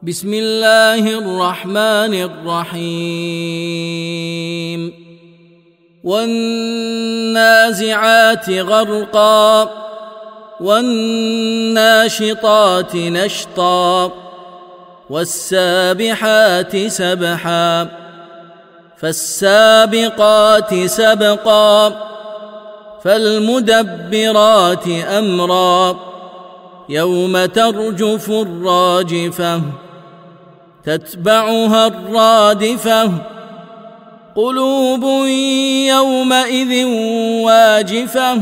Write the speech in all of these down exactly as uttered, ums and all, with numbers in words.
بسم الله الرحمن الرحيم والنازعات غرقا والناشطات نشطا والسابحات سبحا فالسابقات سبقا فالمدبرات أمرا يوم ترجف الراجفة تتبعها الرادفة قلوب يومئذ واجفة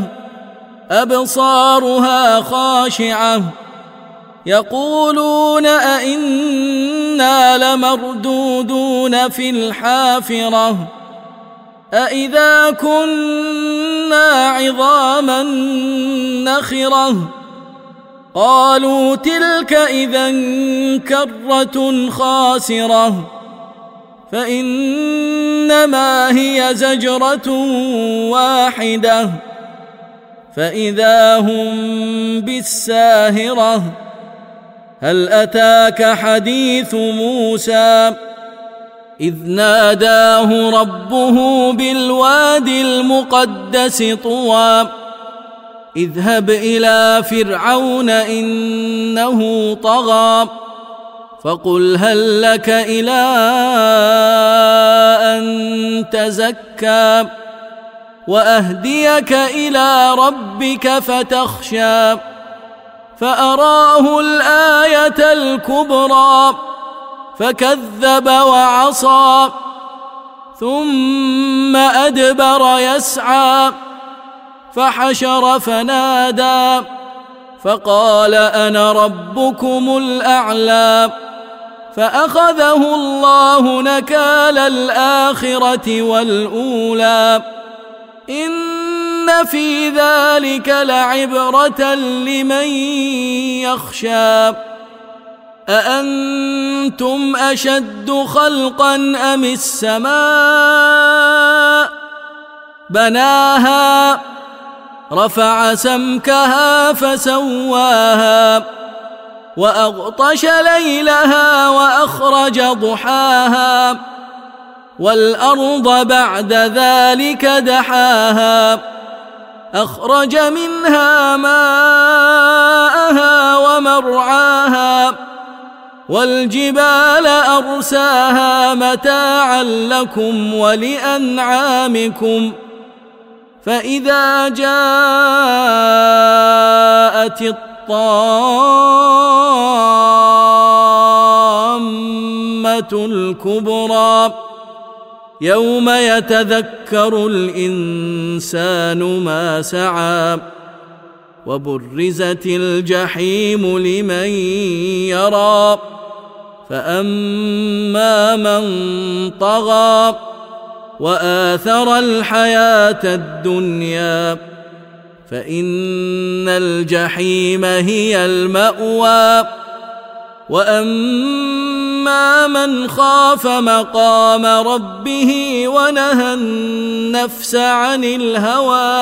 أبصارها خاشعة يقولون أئنا لمردودون في الحافرة أئذا كنا عظاما نخرة قالوا تلك إذا كرة خاسرة فإنما هي زجرة واحدة فإذا هم بالساهرة هل أتاك حديث موسى إذ ناداه ربه بالوادي المقدس طوى اذهب إلى فرعون إنه طغى فقل هل لك إلى أن تزكى وأهديك إلى ربك فتخشى فأراه الآية الكبرى فكذب وعصى ثم أدبر يسعى فحشر فنادى فقال أنا ربكم الأعلى فأخذه الله نكال الآخرة والأولى إن في ذلك لعبرة لمن يخشى أأنتم أشد خلقا أم السماء بناها رفع سمكها فسواها وأغطش ليلها وأخرج ضحاها والأرض بعد ذلك دحاها أخرج منها ماءها ومرعاها والجبال أرساها متاعا لكم ولأنعامكم فإذا جاءت الطامة الكبرى يوم يتذكر الإنسان ما سعى وبرزت الجحيم لمن يرى فأما من طغى وآثر الحياة الدنيا فإن الجحيم هي المأوى وأما من خاف مقام ربه ونهى النفس عن الهوى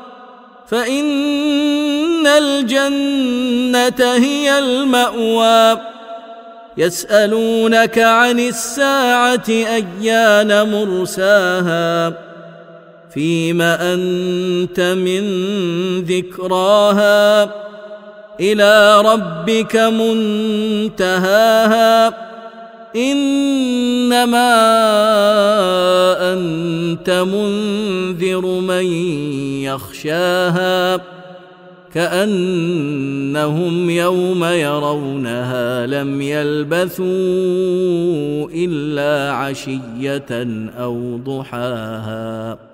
فإن الجنة هي المأوى يسألونك عن الساعة أيان مرساها فيم أنت من ذكراها إلى ربك منتهاها إنما أنت منذر من يخشاها كأنهم يوم يرونها لم يلبثوا إلا عشية أو ضحاها.